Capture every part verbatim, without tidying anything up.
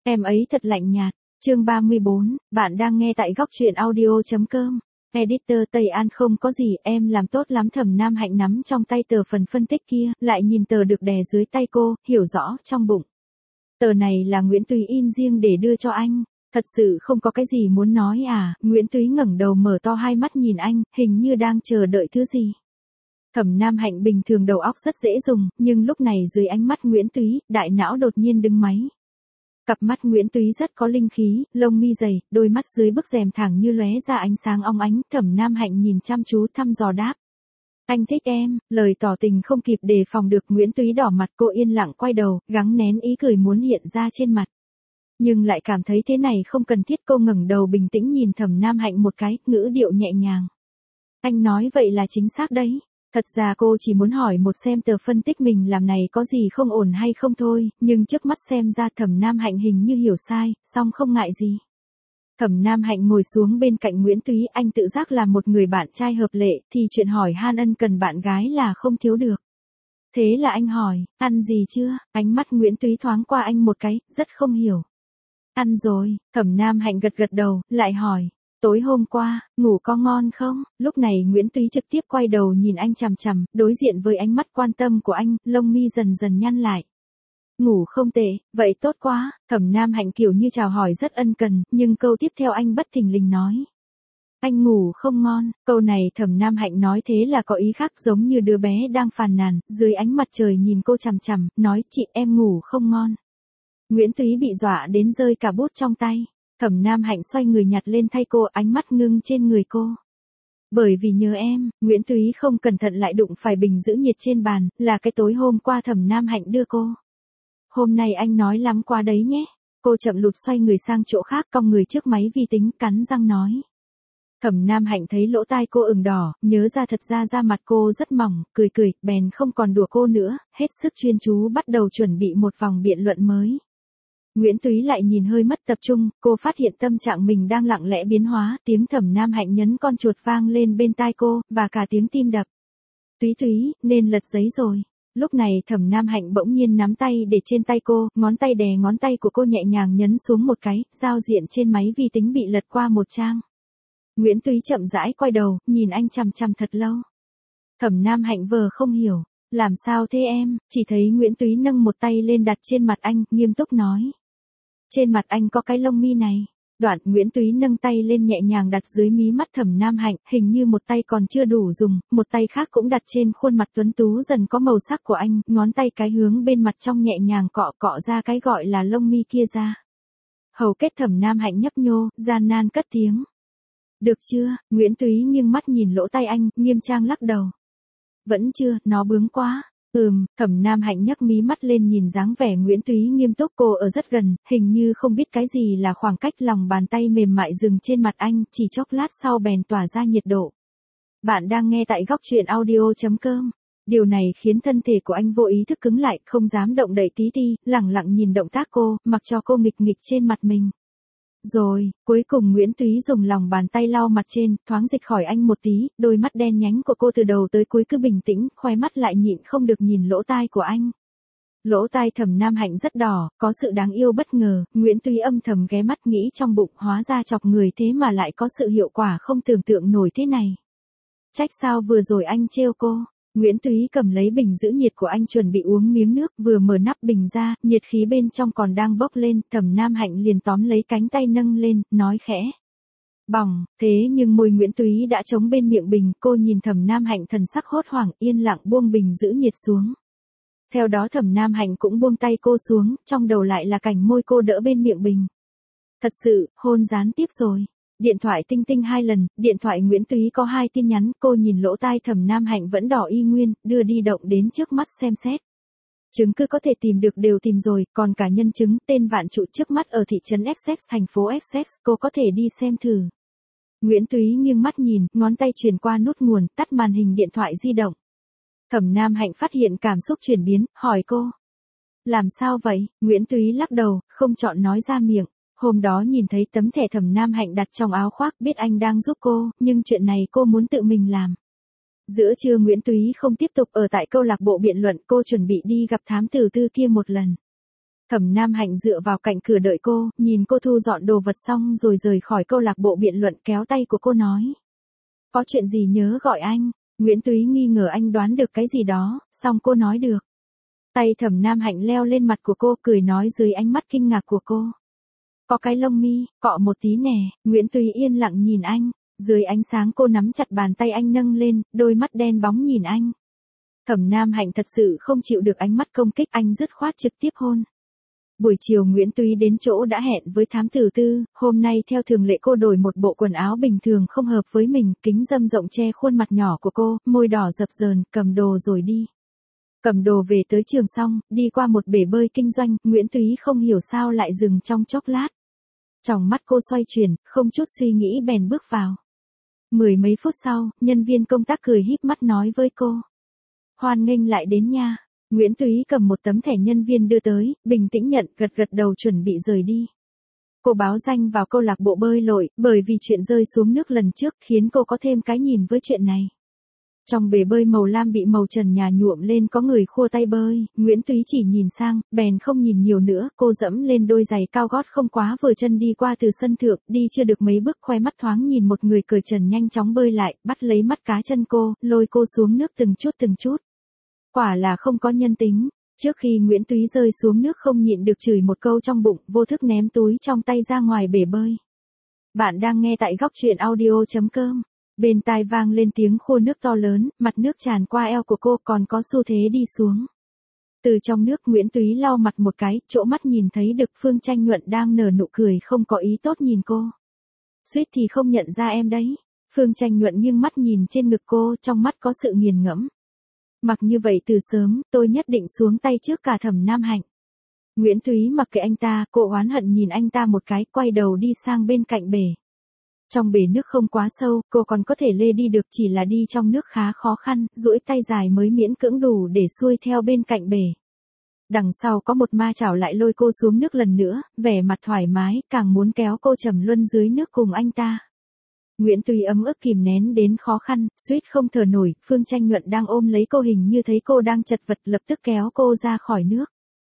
Em ấy thật lạnh nhạt. Chương ba mươi bốn, bạn đang nghe tại góc truyện audio chấm com. Editor Tây An không có gì, em làm tốt lắm. Thẩm Nam Hạnh nắm trong tay tờ phần phân tích kia, lại nhìn tờ được đè dưới tay cô, hiểu rõ trong bụng. Tờ này là Nguyễn Túy in riêng để đưa cho anh. Thật sự không có cái gì muốn nói à? Nguyễn Túy ngẩng đầu mở to hai mắt nhìn anh, hình như đang chờ đợi thứ gì. Thẩm Nam Hạnh bình thường đầu óc rất dễ dùng, nhưng lúc này dưới ánh mắt Nguyễn Túy, đại não đột nhiên đứng máy. Cặp mắt Nguyễn Túy rất có linh khí, lông mi dày, đôi mắt dưới bức rèm thẳng như lóe ra ánh sáng óng ánh. Thẩm Nam Hạnh nhìn chăm chú thăm dò đáp. Anh thích em. Lời tỏ tình không kịp đề phòng được, Nguyễn Túy đỏ mặt, cô yên lặng quay đầu, gắng nén ý cười muốn hiện ra trên mặt. Nhưng lại cảm thấy thế này không cần thiết. Cô ngẩng đầu bình tĩnh nhìn Thẩm Nam Hạnh một cái, ngữ điệu nhẹ nhàng. Anh nói vậy là chính xác đấy. Thật ra cô chỉ muốn hỏi một xem tờ phân tích mình làm này có gì không ổn hay không thôi, nhưng trước mắt xem ra Thẩm Nam Hạnh hình như hiểu sai, song không ngại gì. Thẩm Nam Hạnh ngồi xuống bên cạnh Nguyễn Túy, anh tự giác là một người bạn trai hợp lệ, thì chuyện hỏi han ân cần bạn gái là không thiếu được. Thế là anh hỏi, ăn gì chưa? Ánh mắt Nguyễn Túy thoáng qua anh một cái, rất không hiểu. Ăn rồi. Thẩm Nam Hạnh gật gật đầu, lại hỏi. Tối hôm qua, ngủ có ngon không? Lúc này Nguyễn Túy trực tiếp quay đầu nhìn anh chằm chằm, đối diện với ánh mắt quan tâm của anh, lông mi dần dần nhăn lại. Ngủ không tệ, vậy tốt quá. Thẩm Nam Hạnh kiểu như chào hỏi rất ân cần, nhưng câu tiếp theo anh bất thình lình nói. Anh ngủ không ngon. Câu này Thẩm Nam Hạnh nói thế là có ý khác, giống như đứa bé đang phàn nàn, dưới ánh mặt trời nhìn cô chằm chằm, nói chị em ngủ không ngon. Nguyễn Túy bị dọa đến rơi cả bút trong tay. Thẩm Nam Hạnh xoay người nhặt lên thay cô, ánh mắt ngưng trên người cô. Bởi vì nhớ em, Nguyễn Túy không cẩn thận lại đụng phải bình giữ nhiệt trên bàn, là cái tối hôm qua Thẩm Nam Hạnh đưa cô. Hôm nay anh nói lắm quá đấy nhé. Cô chậm lụt xoay người sang chỗ khác, cong người trước máy vi tính, cắn răng nói. Thẩm Nam Hạnh thấy lỗ tai cô ửng đỏ, nhớ ra thật ra da mặt cô rất mỏng, cười cười, bèn không còn đùa cô nữa, hết sức chuyên chú bắt đầu chuẩn bị một vòng biện luận mới. Nguyễn Túy lại nhìn hơi mất tập trung, cô phát hiện tâm trạng mình đang lặng lẽ biến hóa, tiếng Thẩm Nam Hạnh nhấn con chuột vang lên bên tai cô, và cả tiếng tim đập. Túy Túy, nên lật giấy rồi. Lúc này Thẩm Nam Hạnh bỗng nhiên nắm tay để trên tay cô, ngón tay đè ngón tay của cô nhẹ nhàng nhấn xuống một cái, giao diện trên máy vi tính bị lật qua một trang. Nguyễn Túy chậm rãi quay đầu, nhìn anh chằm chằm thật lâu. Thẩm Nam Hạnh vờ không hiểu. Làm sao thế em? Chỉ thấy Nguyễn Túy nâng một tay lên đặt trên mặt anh, nghiêm túc nói. Trên mặt anh có cái lông mi này. Đoạn Nguyễn Túy nâng tay lên nhẹ nhàng đặt dưới mí mắt Thẩm Nam Hạnh, hình như một tay còn chưa đủ dùng, một tay khác cũng đặt trên khuôn mặt tuấn tú dần có màu sắc của anh, ngón tay cái hướng bên mặt trong nhẹ nhàng cọ cọ ra cái gọi là lông mi kia ra. Hầu kết Thẩm Nam Hạnh nhấp nhô, gian nan cất tiếng. Được chưa? Nguyễn Túy nghiêng mắt nhìn lỗ tai anh, nghiêm trang lắc đầu. Vẫn chưa, nó bướng quá. Ừm, Thẩm Nam Hạnh nhấc mí mắt lên nhìn dáng vẻ Nguyễn Túy nghiêm túc, cô ở rất gần, hình như không biết cái gì là khoảng cách, lòng bàn tay mềm mại dừng trên mặt anh, chỉ chốc lát sau bèn tỏa ra nhiệt độ. Bạn đang nghe tại góc truyện audio chấm com. Điều này khiến thân thể của anh vô ý thức cứng lại, không dám động đậy tí ti, lẳng lặng nhìn động tác cô, mặc cho cô nghịch nghịch trên mặt mình. Rồi, cuối cùng Nguyễn Túy dùng lòng bàn tay lau mặt trên, thoáng dịch khỏi anh một tí, đôi mắt đen nhánh của cô từ đầu tới cuối cứ bình tĩnh, khoe mắt lại nhịn không được nhìn lỗ tai của anh. Lỗ tai Thẩm Nam Hạnh rất đỏ, có sự đáng yêu bất ngờ, Nguyễn Túy âm thầm ghé mắt nghĩ trong bụng, hóa ra chọc người thế mà lại có sự hiệu quả không tưởng tượng nổi thế này. Trách sao vừa rồi anh trêu cô. Nguyễn Túy cầm lấy bình giữ nhiệt của anh chuẩn bị uống miếng nước, vừa mở nắp bình ra, nhiệt khí bên trong còn đang bốc lên, Thẩm Nam Hạnh liền tóm lấy cánh tay nâng lên, nói khẽ. Bỏng, thế nhưng môi Nguyễn Túy đã chống bên miệng bình, cô nhìn Thẩm Nam Hạnh thần sắc hốt hoảng, yên lặng buông bình giữ nhiệt xuống. Theo đó Thẩm Nam Hạnh cũng buông tay cô xuống, trong đầu lại là cảnh môi cô đỡ bên miệng bình. Thật sự, hôn gián tiếp rồi. Điện thoại tinh tinh hai lần, điện thoại Nguyễn Túy có hai tin nhắn, cô nhìn lỗ tai Thẩm Nam Hạnh vẫn đỏ y nguyên, đưa đi động đến trước mắt xem xét. Chứng cứ có thể tìm được đều tìm rồi, còn cả nhân chứng, tên Vạn Trụ trước mắt ở thị trấn Essex, thành phố Essex, cô có thể đi xem thử. Nguyễn Túy nghiêng mắt nhìn, ngón tay truyền qua nút nguồn, tắt màn hình điện thoại di động. Thẩm Nam Hạnh phát hiện cảm xúc chuyển biến, hỏi cô. Làm sao vậy? Nguyễn Túy lắc đầu, không chọn nói ra miệng. Hôm đó nhìn thấy tấm thẻ Thẩm Nam Hạnh đặt trong áo khoác, biết anh đang giúp cô, nhưng chuyện này cô muốn tự mình làm. Giữa trưa Nguyễn Túy không tiếp tục ở tại câu lạc bộ biện luận, cô chuẩn bị đi gặp thám tử tư kia một lần. Thẩm Nam Hạnh dựa vào cạnh cửa đợi cô, nhìn cô thu dọn đồ vật xong rồi rời khỏi câu lạc bộ biện luận, kéo tay của cô nói. Có chuyện gì nhớ gọi anh. Nguyễn Túy nghi ngờ anh đoán được cái gì đó, xong cô nói được. Tay Thẩm Nam Hạnh leo lên mặt của cô, cười nói dưới ánh mắt kinh ngạc của cô. Có cái lông mi, cọ một tí nè. Nguyễn Túy yên lặng nhìn anh, dưới ánh sáng cô nắm chặt bàn tay anh nâng lên, đôi mắt đen bóng nhìn anh. Thẩm Nam Hạnh thật sự không chịu được ánh mắt công kích, anh dứt khoát trực tiếp hôn. Buổi chiều Nguyễn Túy đến chỗ đã hẹn với thám tử Tư, hôm nay theo thường lệ cô đổi một bộ quần áo bình thường không hợp với mình, kính râm rộng che khuôn mặt nhỏ của cô, môi đỏ dập dờn, cầm đồ rồi đi. Cầm đồ về tới trường xong, đi qua một bể bơi kinh doanh, Nguyễn Túy không hiểu sao lại dừng trong chốc lát. Tròng mắt cô xoay chuyển, không chút suy nghĩ bèn bước vào. Mười mấy phút sau, nhân viên công tác cười híp mắt nói với cô. Hoan nghênh lại đến nha. Nguyễn Túy cầm một tấm thẻ nhân viên đưa tới, bình tĩnh nhận, gật gật đầu chuẩn bị rời đi. Cô báo danh vào câu lạc bộ bơi lội, bởi vì chuyện rơi xuống nước lần trước khiến cô có thêm cái nhìn với chuyện này. Trong bể bơi màu lam bị màu trần nhà nhuộm lên có người khua tay bơi, Nguyễn Túy chỉ nhìn sang, bèn không nhìn nhiều nữa, cô dẫm lên đôi giày cao gót không quá vừa chân đi qua từ sân thượng, đi chưa được mấy bước khoe mắt thoáng nhìn một người cởi trần nhanh chóng bơi lại, bắt lấy mắt cá chân cô, lôi cô xuống nước từng chút từng chút. Quả là không có nhân tính. Trước khi Nguyễn Túy rơi xuống nước không nhịn được chửi một câu trong bụng, vô thức ném túi trong tay ra ngoài bể bơi. Bạn đang nghe tại góc truyện audio chấm com. Bên tai vang lên tiếng khô nước to lớn, mặt nước tràn qua eo của cô còn có xu thế đi xuống. Từ trong nước Nguyễn Túy lau mặt một cái, chỗ mắt nhìn thấy được Phương Tranh Nhuận đang nở nụ cười không có ý tốt nhìn cô. Suýt thì không nhận ra em đấy. Phương Tranh Nhuận nghiêng mắt nhìn trên ngực cô, trong mắt có sự nghiền ngẫm. Mặc như vậy từ sớm, tôi nhất định xuống tay trước cả Thẩm Nam Hạnh. Nguyễn Túy mặc kệ anh ta, cô oán hận nhìn anh ta một cái, quay đầu đi sang bên cạnh bể. Trong bể nước không quá sâu, cô còn có thể lê đi được, chỉ là đi trong nước khá khó khăn, duỗi tay dài mới miễn cưỡng đủ để xuôi theo bên cạnh bể. Đằng sau có một ma chảo lại lôi cô xuống nước lần nữa, vẻ mặt thoải mái, càng muốn kéo cô trầm luân dưới nước cùng anh ta. Nguyễn Túy ấm ức kìm nén đến khó khăn, suýt không thở nổi, Phương Tranh Nhuận đang ôm lấy cô, hình như thấy cô đang chật vật lập tức kéo cô ra khỏi nước.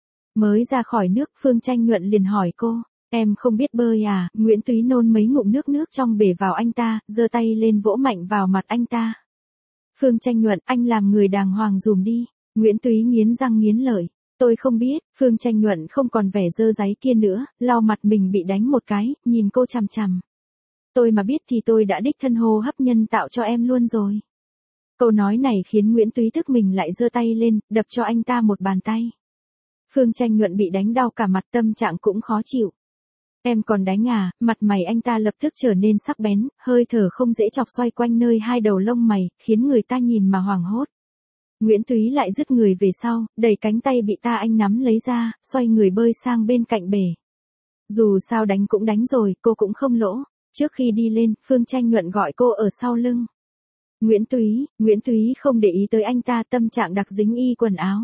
Mới ra khỏi nước, Phương Tranh Nhuận liền hỏi cô, em không biết bơi à? Nguyễn Túy nôn mấy ngụm nước nước trong bể vào anh ta, giơ tay lên vỗ mạnh vào mặt anh ta. Phương Tranh Nhuận, anh làm người đàng hoàng dùm đi. Nguyễn Túy nghiến răng nghiến lợi. Tôi không biết. Phương Tranh Nhuận không còn vẻ dơ dáy kia nữa, lau mặt mình bị đánh một cái, nhìn cô chằm chằm. Tôi mà biết thì tôi đã đích thân hô hấp nhân tạo cho em luôn rồi. Câu nói này khiến Nguyễn Túy tức mình lại giơ tay lên, đập cho anh ta một bàn tay. Phương Tranh Nhuận bị đánh đau cả mặt, tâm trạng cũng khó chịu. Em còn đánh à? Mặt mày anh ta lập tức trở nên sắc bén, hơi thở không dễ chọc xoay quanh nơi hai đầu lông mày, khiến người ta nhìn mà hoảng hốt. Nguyễn Túy lại dứt người về sau, đẩy cánh tay bị ta anh nắm lấy ra, xoay người bơi sang bên cạnh bể. Dù sao đánh cũng đánh rồi, cô cũng không lỗ. Trước khi đi lên, Phương Tranh Nhuận gọi cô ở sau lưng. Nguyễn Túy, Nguyễn Túy không để ý tới anh ta, tâm trạng đặc dính y quần áo.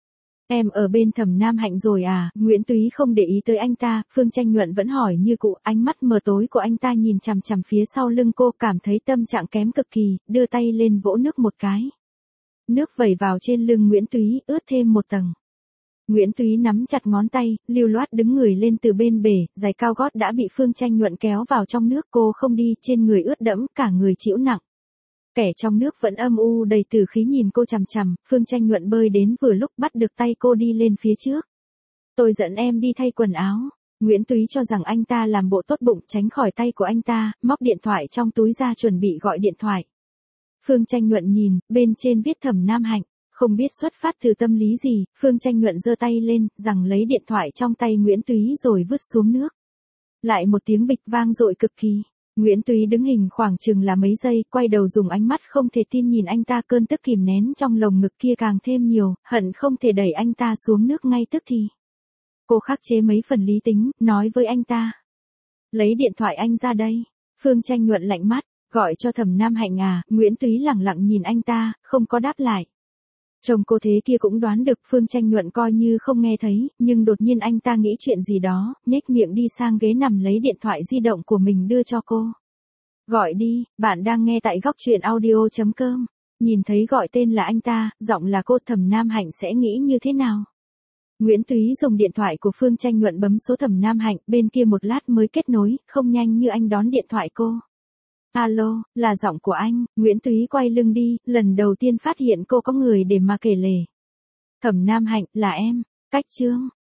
Em ở bên Thẩm Nam Hạnh rồi à? Nguyễn Túy không để ý tới anh ta, Phương Tranh Nhuận vẫn hỏi như cũ, ánh mắt mờ tối của anh ta nhìn chằm chằm phía sau lưng cô, cảm thấy tâm trạng kém cực kỳ, đưa tay lên vỗ nước một cái. Nước vẩy vào trên lưng Nguyễn Túy, ướt thêm một tầng. Nguyễn Túy nắm chặt ngón tay, lưu loát đứng người lên từ bên bể, giày cao gót đã bị Phương Tranh Nhuận kéo vào trong nước, cô không đi, trên người ướt đẫm, cả người chịu nặng. Kẻ trong nước vẫn âm u đầy tử khí nhìn cô chằm chằm, Phương Tranh Nhuận bơi đến vừa lúc bắt được tay cô đi lên phía trước. Tôi dẫn em đi thay quần áo. Nguyễn Túy cho rằng anh ta làm bộ tốt bụng, tránh khỏi tay của anh ta, móc điện thoại trong túi ra chuẩn bị gọi điện thoại. Phương Tranh Nhuận nhìn, bên trên viết Thẩm Nam Hạnh, không biết xuất phát từ tâm lý gì, Phương Tranh Nhuận giơ tay lên, rằng lấy điện thoại trong tay Nguyễn Túy rồi vứt xuống nước. Lại một tiếng bịch vang dội cực kỳ. Nguyễn Túy đứng hình khoảng chừng là mấy giây, quay đầu dùng ánh mắt không thể tin nhìn anh ta, cơn tức kìm nén trong lồng ngực kia càng thêm nhiều, hận không thể đẩy anh ta xuống nước ngay tức thì. Cô khắc chế mấy phần lý tính, nói với anh ta. Lấy điện thoại anh ra đây. Phương Tranh Nhuận lạnh mắt, gọi cho Thẩm Nam Hạnh à? Nguyễn Túy lẳng lặng nhìn anh ta, không có đáp lại. Chồng cô thế kia cũng đoán được, Phương Tranh Nhuận coi như không nghe thấy, nhưng đột nhiên anh ta nghĩ chuyện gì đó, nhếch miệng đi sang ghế nằm lấy điện thoại di động của mình đưa cho cô. Gọi đi, bạn đang nghe tại góc truyện audio chấm com. Nhìn thấy gọi tên là anh ta, giọng là cô, Thẩm Nam Hạnh sẽ nghĩ như thế nào? Nguyễn Túy dùng điện thoại của Phương Tranh Nhuận bấm số Thẩm Nam Hạnh, bên kia một lát mới kết nối, không nhanh như anh đón điện thoại cô. Alo, là giọng của anh. Nguyễn Túy quay lưng đi, lần đầu tiên phát hiện cô có người để mà kể lể. Thẩm Nam Hạnh, là em. Cách Trương.